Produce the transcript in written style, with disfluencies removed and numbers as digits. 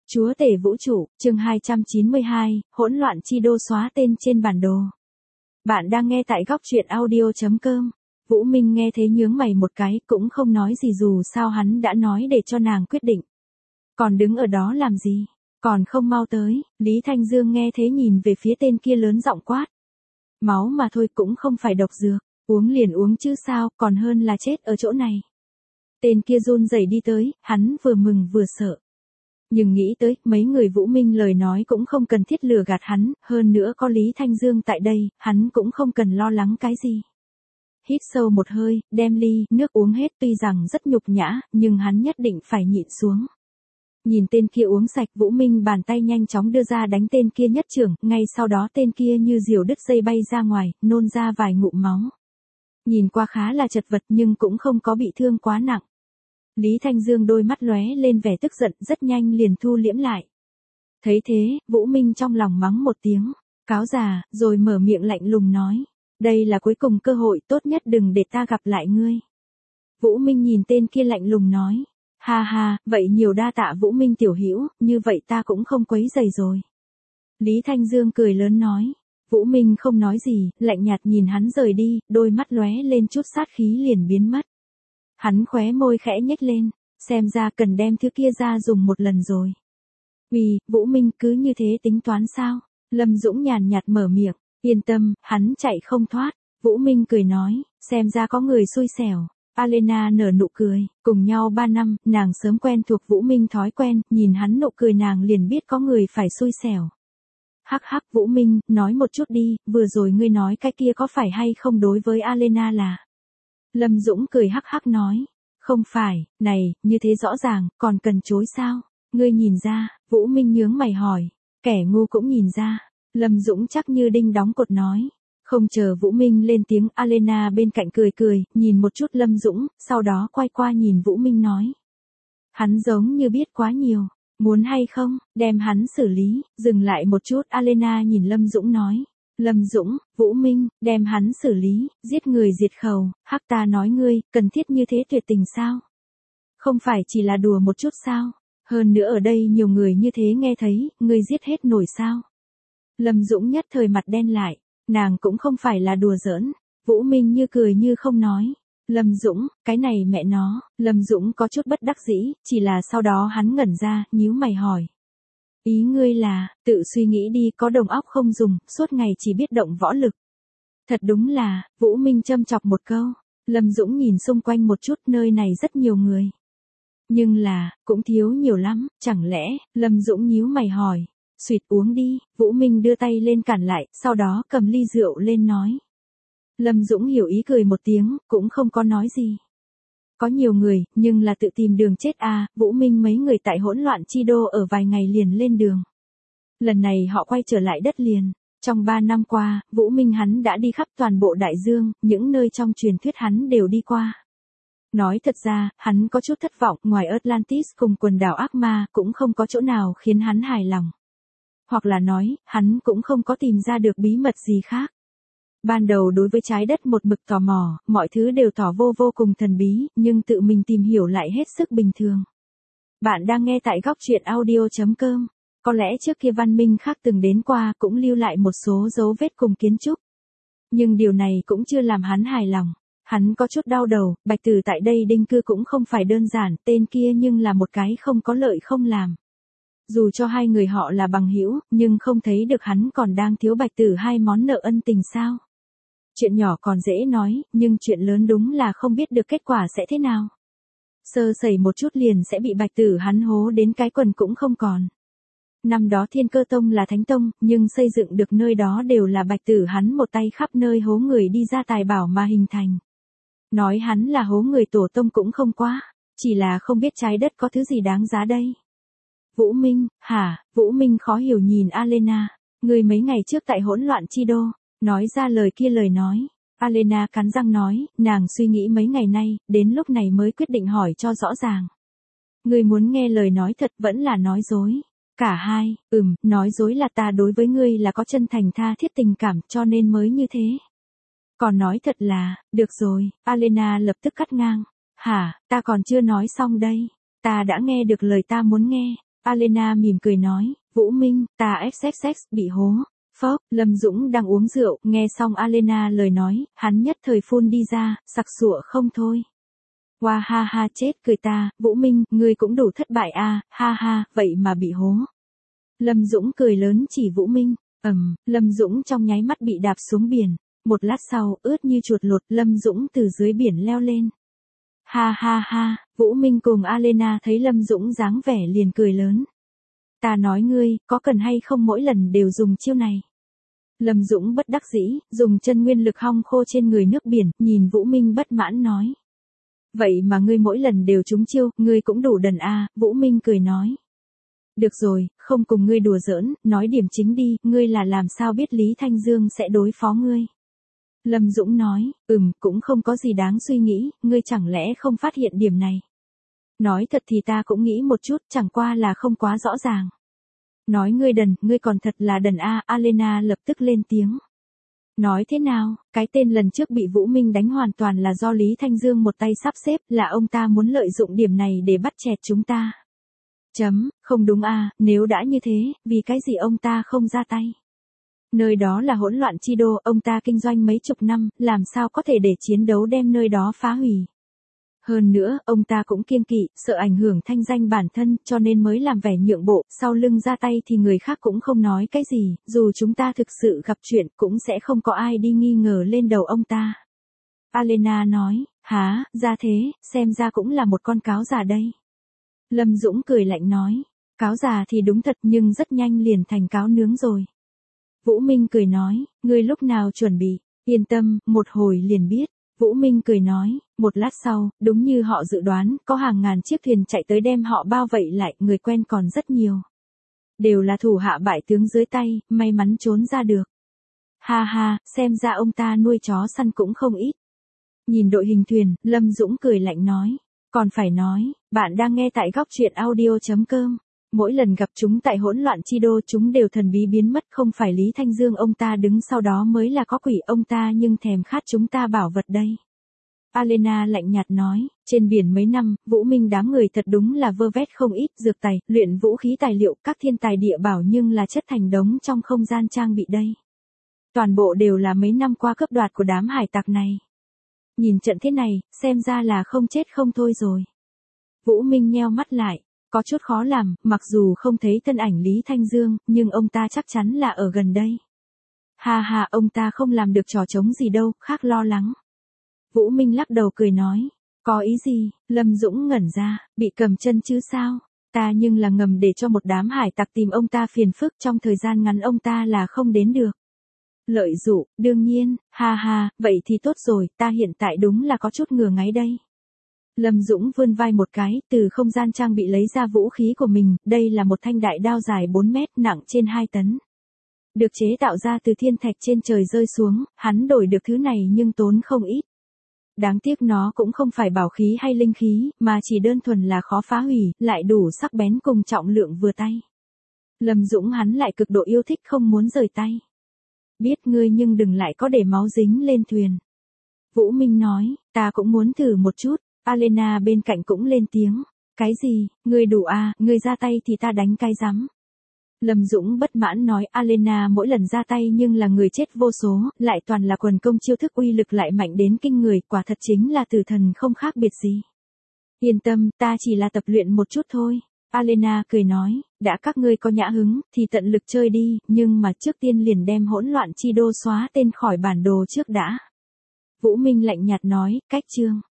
Chúa tể vũ trụ, chương 292, hỗn loạn chi đô xóa tên trên bản đồ. Bạn đang nghe tại góc truyện audio.com. Vũ Minh nghe thấy nhướng mày một cái, cũng không nói gì dù sao hắn đã nói để cho nàng quyết định. Còn đứng ở đó làm gì? Còn không mau tới, Lý Thanh Dương nghe thế nhìn về phía tên kia lớn giọng quát. Máu mà thôi cũng không phải độc dược, uống liền uống chứ sao, còn hơn là chết ở chỗ này. Tên kia run rẩy đi tới, hắn vừa mừng vừa sợ. Nhưng nghĩ tới, mấy người Vũ Minh lời nói cũng không cần thiết lừa gạt hắn, hơn nữa có Lý Thanh Dương tại đây, hắn cũng không cần lo lắng cái gì. Hít sâu một hơi, đem ly nước uống hết, tuy rằng rất nhục nhã, nhưng hắn nhất định phải nhịn xuống. Nhìn tên kia uống sạch, Vũ Minh bàn tay nhanh chóng đưa ra đánh tên kia nhất chưởng, ngay sau đó tên kia như diều đứt dây bay ra ngoài, nôn ra vài ngụm máu. Nhìn qua khá là chật vật nhưng cũng không có bị thương quá nặng. Lý Thanh Dương đôi mắt lóe lên vẻ tức giận, rất nhanh liền thu liễm lại. Thấy thế, Vũ Minh trong lòng mắng một tiếng, cáo già, rồi mở miệng lạnh lùng nói. Đây là cuối cùng cơ hội, tốt nhất đừng để ta gặp lại ngươi. Vũ Minh nhìn tên kia lạnh lùng nói. Ha ha, vậy nhiều đa tạ Vũ Minh tiểu hữu, như vậy ta cũng không quấy rầy rồi. Lý Thanh Dương cười lớn nói. Vũ Minh không nói gì, lạnh nhạt nhìn hắn rời đi, đôi mắt lóe lên chút sát khí liền biến mất. Hắn khóe môi khẽ nhếch lên, xem ra cần đem thứ kia ra dùng một lần rồi. Vũ Minh cứ như thế tính toán sao? Lâm Dũng nhàn nhạt mở miệng, yên tâm, hắn chạy không thoát. Vũ Minh cười nói, xem ra có người xui xẻo. Alena nở nụ cười, cùng nhau 3 năm, nàng sớm quen thuộc Vũ Minh thói quen, nhìn hắn nụ cười nàng liền biết có người phải xui xẻo. Hắc hắc Vũ Minh, nói một chút đi, vừa rồi ngươi nói cái kia có phải hay không đối với Alena là... Lâm Dũng cười hắc hắc nói, không phải, này, như thế rõ ràng, còn cần chối sao? Ngươi nhìn ra, Vũ Minh nhướng mày hỏi, kẻ ngu cũng nhìn ra. Lâm Dũng chắc như đinh đóng cột nói. Không chờ Vũ Minh lên tiếng, Alena bên cạnh cười cười, nhìn một chút Lâm Dũng, sau đó quay qua nhìn Vũ Minh nói. Hắn giống như biết quá nhiều, muốn hay không, đem hắn xử lý, dừng lại một chút, Alena nhìn Lâm Dũng nói. Lâm Dũng, Vũ Minh, đem hắn xử lý, giết người diệt khẩu, hắc ta nói ngươi, cần thiết như thế tuyệt tình sao? Không phải chỉ là đùa một chút sao? Hơn nữa ở đây nhiều người như thế nghe thấy, ngươi giết hết nổi sao? Lâm Dũng nhất thời mặt đen lại, nàng cũng không phải là đùa giỡn, Vũ Minh như cười như không nói. Lâm Dũng, cái này mẹ nó, Lâm Dũng có chút bất đắc dĩ, chỉ là sau đó hắn ngẩn ra, nhíu mày hỏi. Ý ngươi là, tự suy nghĩ đi, có đồng óc không dùng, suốt ngày chỉ biết động võ lực. Thật đúng là, Vũ Minh châm chọc một câu. Lâm Dũng nhìn xung quanh một chút, nơi này rất nhiều người. Nhưng là, cũng thiếu nhiều lắm, chẳng lẽ, Lâm Dũng nhíu mày hỏi. Xuyệt uống đi, Vũ Minh đưa tay lên cản lại, sau đó cầm ly rượu lên nói. Lâm Dũng hiểu ý cười một tiếng, cũng không có nói gì. Có nhiều người, nhưng là tự tìm đường chết à, Vũ Minh mấy người tại hỗn loạn chi đô ở vài ngày liền lên đường. Lần này họ quay trở lại đất liền. Trong 3 năm qua, Vũ Minh hắn đã đi khắp toàn bộ đại dương, những nơi trong truyền thuyết hắn đều đi qua. Nói thật ra, hắn có chút thất vọng, ngoài Atlantis cùng quần đảo ác ma, cũng không có chỗ nào khiến hắn hài lòng. Hoặc là nói, hắn cũng không có tìm ra được bí mật gì khác. Ban đầu đối với trái đất một mực tò mò, mọi thứ đều tỏ vô cùng thần bí, nhưng tự mình tìm hiểu lại hết sức bình thường. Bạn đang nghe tại góc truyện audio.com. Có lẽ trước kia văn minh khác từng đến qua cũng lưu lại một số dấu vết cùng kiến trúc. Nhưng điều này cũng chưa làm hắn hài lòng. Hắn có chút đau đầu, Bạch Tử tại đây định cư cũng không phải đơn giản, tên kia nhưng là một cái không có lợi không làm. Dù cho hai người họ là bằng hữu, nhưng không thấy được hắn còn đang thiếu Bạch Tử 2 món nợ ân tình sao. Chuyện nhỏ còn dễ nói, nhưng chuyện lớn đúng là không biết được kết quả sẽ thế nào. Sơ sẩy một chút liền sẽ bị Bạch Tử hắn hố đến cái quần cũng không còn. Năm đó Thiên Cơ Tông là thánh tông, nhưng xây dựng được nơi đó đều là Bạch Tử hắn một tay khắp nơi hố người đi ra tài bảo mà hình thành. Nói hắn là hố người tổ tông cũng không quá, chỉ là không biết trái đất có thứ gì đáng giá đây. Vũ Minh, hả? Vũ Minh khó hiểu nhìn Alena, người mấy ngày trước tại hỗn loạn chi đô, nói ra lời kia lời nói. Alena cắn răng nói, nàng suy nghĩ mấy ngày nay, đến lúc này mới quyết định hỏi cho rõ ràng. Ngươi muốn nghe lời nói thật vẫn là nói dối? Cả hai, nói dối là ta đối với ngươi là có chân thành tha thiết tình cảm cho nên mới như thế. Còn nói thật là, được rồi, Alena lập tức cắt ngang. Hả, ta còn chưa nói xong đây. Ta đã nghe được lời ta muốn nghe. Alena mỉm cười nói, Vũ Minh, ta XXX bị hố. Phốc, Lâm Dũng đang uống rượu, nghe xong Alena lời nói, hắn nhất thời phun đi ra, sặc sụa không thôi. Wow ha ha chết cười ta, Vũ Minh, ngươi cũng đủ thất bại à, ha ha, vậy mà bị hố. Lâm Dũng cười lớn chỉ Vũ Minh, Lâm Dũng trong nháy mắt bị đạp xuống biển. Một lát sau, ướt như chuột lột, Lâm Dũng từ dưới biển leo lên. Ha ha ha, Vũ Minh cùng Alena thấy Lâm Dũng dáng vẻ liền cười lớn. Ta nói ngươi, có cần hay không mỗi lần đều dùng chiêu này. Lâm Dũng bất đắc dĩ, dùng chân nguyên lực hong khô trên người nước biển, nhìn Vũ Minh bất mãn nói. Vậy mà ngươi mỗi lần đều trúng chiêu, ngươi cũng đủ đần à, Vũ Minh cười nói. Được rồi, không cùng ngươi đùa giỡn, nói điểm chính đi, ngươi là làm sao biết Lý Thanh Dương sẽ đối phó ngươi. Lâm Dũng nói, cũng không có gì đáng suy nghĩ, ngươi chẳng lẽ không phát hiện điểm này. Nói thật thì ta cũng nghĩ một chút, chẳng qua là không quá rõ ràng. Nói ngươi đần, ngươi còn thật là đần a, Alena lập tức lên tiếng. Nói thế nào, cái tên lần trước bị Vũ Minh đánh hoàn toàn là do Lý Thanh Dương một tay sắp xếp, là ông ta muốn lợi dụng điểm này để bắt chẹt chúng ta. Không đúng à, nếu đã như thế, vì cái gì ông ta không ra tay? Nơi đó là hỗn loạn chi đô, ông ta kinh doanh mấy chục năm, làm sao có thể để chiến đấu đem nơi đó phá hủy. Hơn nữa, ông ta cũng kiêng kỵ, sợ ảnh hưởng thanh danh bản thân, cho nên mới làm vẻ nhượng bộ, sau lưng ra tay thì người khác cũng không nói cái gì, dù chúng ta thực sự gặp chuyện cũng sẽ không có ai đi nghi ngờ lên đầu ông ta. Alena nói, hả, ra thế, xem ra cũng là một con cáo già đây. Lâm Dũng cười lạnh nói, cáo già thì đúng thật nhưng rất nhanh liền thành cáo nướng rồi. Vũ Minh cười nói, ngươi lúc nào chuẩn bị, yên tâm, một hồi liền biết. Vũ Minh cười nói, một lát sau, đúng như họ dự đoán, có hàng ngàn chiếc thuyền chạy tới đem họ bao vây lại, người quen còn rất nhiều. Đều là thủ hạ bại tướng dưới tay, may mắn trốn ra được. Ha ha, xem ra ông ta nuôi chó săn cũng không ít. Nhìn đội hình thuyền, Lâm Dũng cười lạnh nói, còn phải nói, bạn đang nghe tại góc truyện audio.com. Mỗi lần gặp chúng tại hỗn loạn chi đô chúng đều thần bí biến mất, không phải Lý Thanh Dương ông ta đứng sau đó mới là có quỷ ông ta nhưng thèm khát chúng ta bảo vật đây. Alena lạnh nhạt nói, trên biển mấy năm, Vũ Minh đám người thật đúng là vơ vét không ít dược tài, luyện vũ khí tài liệu, các thiên tài địa bảo nhưng là chất thành đống trong không gian trang bị đây. Toàn bộ đều là mấy năm qua cướp đoạt của đám hải tặc này. Nhìn trận thế này, xem ra là không chết không thôi rồi. Vũ Minh nheo mắt lại. Có chút khó làm, mặc dù không thấy thân ảnh Lý Thanh Dương, nhưng ông ta chắc chắn là ở gần đây. Ha ha, ông ta không làm được trò trống gì đâu, khác lo lắng. Vũ Minh lắc đầu cười nói, có ý gì, Lâm Dũng ngẩn ra, bị cầm chân chứ sao, ta nhưng là ngầm để cho một đám hải tặc tìm ông ta phiền phức trong thời gian ngắn ông ta là không đến được. Lợi dụ, đương nhiên, ha ha, vậy thì tốt rồi, ta hiện tại đúng là có chút ngừa ngáy đây. Lâm Dũng vươn vai một cái, từ không gian trang bị lấy ra vũ khí của mình, đây là một thanh đại đao dài 4 mét, nặng trên 2 tấn. Được chế tạo ra từ thiên thạch trên trời rơi xuống, hắn đổi được thứ này nhưng tốn không ít. Đáng tiếc nó cũng không phải bảo khí hay linh khí, mà chỉ đơn thuần là khó phá hủy, lại đủ sắc bén cùng trọng lượng vừa tay. Lâm Dũng hắn lại cực độ yêu thích không muốn rời tay. Biết ngươi nhưng đừng lại có để máu dính lên thuyền. Vũ Minh nói, ta cũng muốn thử một chút. Alena bên cạnh cũng lên tiếng. Cái gì, ngươi đủ à, ngươi ra tay thì ta đánh cái rắm. Lâm Dũng bất mãn nói Alena mỗi lần ra tay nhưng là người chết vô số, lại toàn là quần công chiêu thức uy lực lại mạnh đến kinh người, quả thật chính là tử thần không khác biệt gì. Yên tâm, ta chỉ là tập luyện một chút thôi. Alena cười nói, đã các ngươi có nhã hứng, thì tận lực chơi đi, nhưng mà trước tiên liền đem hỗn loạn chi đô xóa tên khỏi bản đồ trước đã. Vũ Minh lạnh nhạt nói, cách chương.